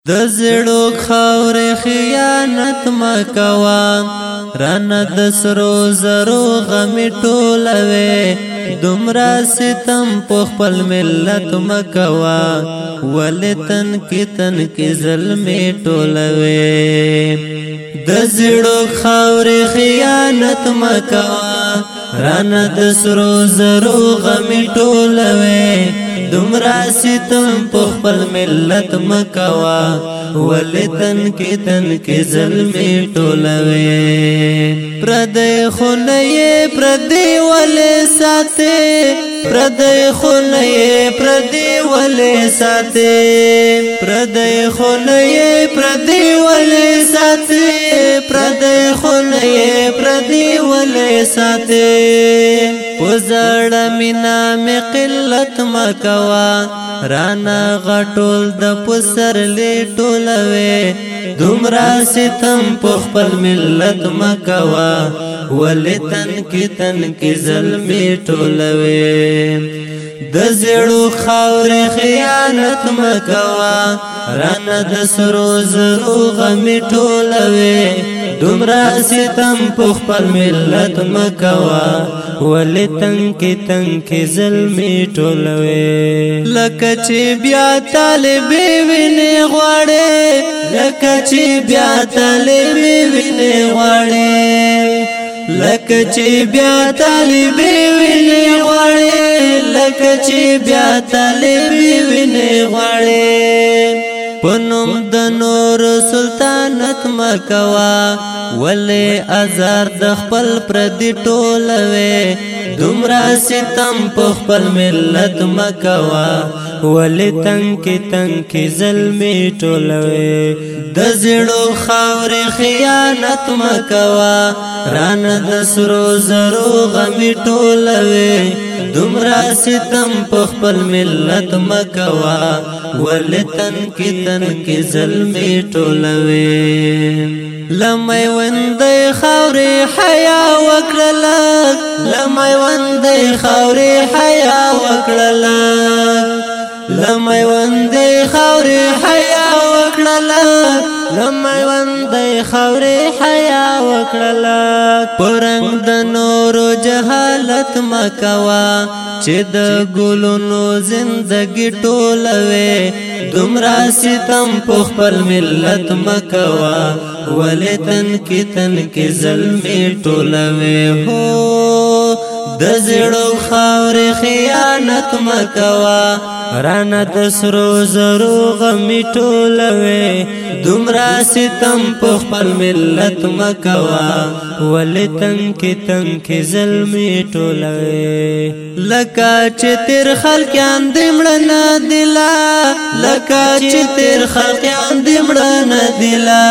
د زړو خاورې خیانت مکوا رانه د سرو زرو غمې ټولوي دومره ستم په خپل ملت مکوا ولې تن کې ظلمې ټولوي د زړو خاورې خیانت مکوا رانه د سرو زرو غمې ټولوي دومره ستم په خپل ملت مکوا ولې تن کې ظلمې ټولوي پردې خونه پردې ولې ساتي پردې خونه پردې ولې ساتي پردې خونه پردې ولې ساتي پردې خونه پردې ولې ساتي پزړه مینا می قلت مکوا رانا غټول د پسر لې ټولوي دومره ستم په خپل ملت مکوا ولې تن کې ظلمې ټولوي د زړو خاورې خیانت مکوا رانا د سرو زرو غمې ټولوي دومره ستم په خپل ملت مکوا ولې تن کې ظلمې ټولوي لکه چې بیا طالبې وینې غواړي لکه چې بیا طالبې وینې غواړي لکه چې بیا طالبې وینې غواړي لکه چې بیا طالبې وینې غواړي پنوم د نور سلطنت مکوا ولې ازار د خپل پردي ټولوي دومره ستم په خپل ملت مکوا ولې تن کې ظلمې ټولوي د زړو خاورې خیانت مکوا رانه د سرو زرو غمې ټولوي دومره ستم په خپل ملت مکوا ولې تن کې ظلمې ټولوي لمای وندې خاورې حیا وکړه لمای وندې خاورې حیا وکړه لمای وندې خاورې حیا وکړه لمای وندې خاورې حیا وکړه پرنګ د نور جهالت مکوا چې د ګلونو زندګي ټولوي دومره ستم په خپل ملت مکوا ولې تن کې ظلمې ټولوي هو د زړو خاورې خیانت مکوا رانه د سرو زرو غمې ټولوي دومره ستم په خپل ملت مکوا ولې تن کې ظلمې ټولوي لکه چې تیر خلقیان دې مړه نه دلا لکه چې تیر خلقیان دې مړه نه دلا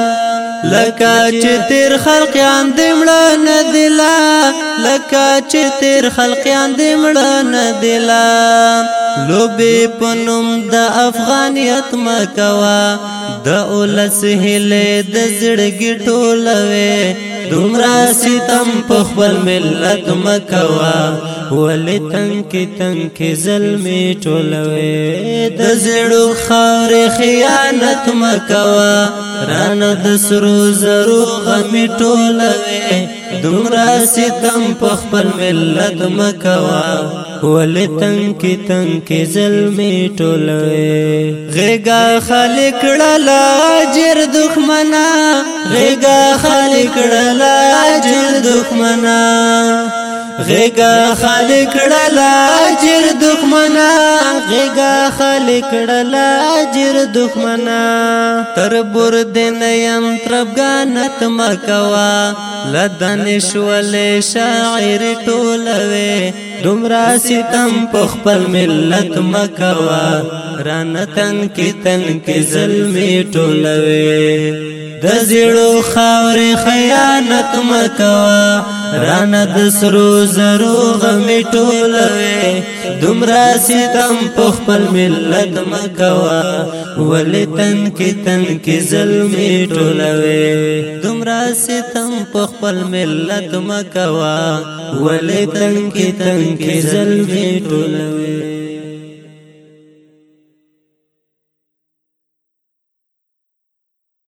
لکه چې تیر خلقیان دې مړه نه دلا لکه چې تیر خلقیان دې مړه نه دلا لوبې پنوم د افغانیت مکوا د اولس هلې د زړګي ټولوي دومره ستم په خپل ملت مکوا ولې تن کې ظلمې ټولوي د زړو خاورې خیانت مکوا رانه د سرو زرو غمې ټولوي دومره ستم په خپل ملت مکوا ولې تن کې ظلمې ټولوي غېږه خالق کړه اجر دښمنا غېږه خالق کړه اجر دښمنا غېږه خالق کړه اجر دښمنا غېږه خالق کړه اجر دښمنا تر بردن یم تربګانت مکوا لدانش ولې شاعر ټولوي دومره ستم په خپل ملت مکوا رانه تن کې ظلمې ټولوي د زړو خاورې خیانت مکوا رانه د سرو زرو غمې ټولوي دومره ستم په خپل ملت مکوا ولې تن کې ظلمې ټولوي دومره ستم په خپل ملت مکوا ولې تن کې ظلمې ټولوي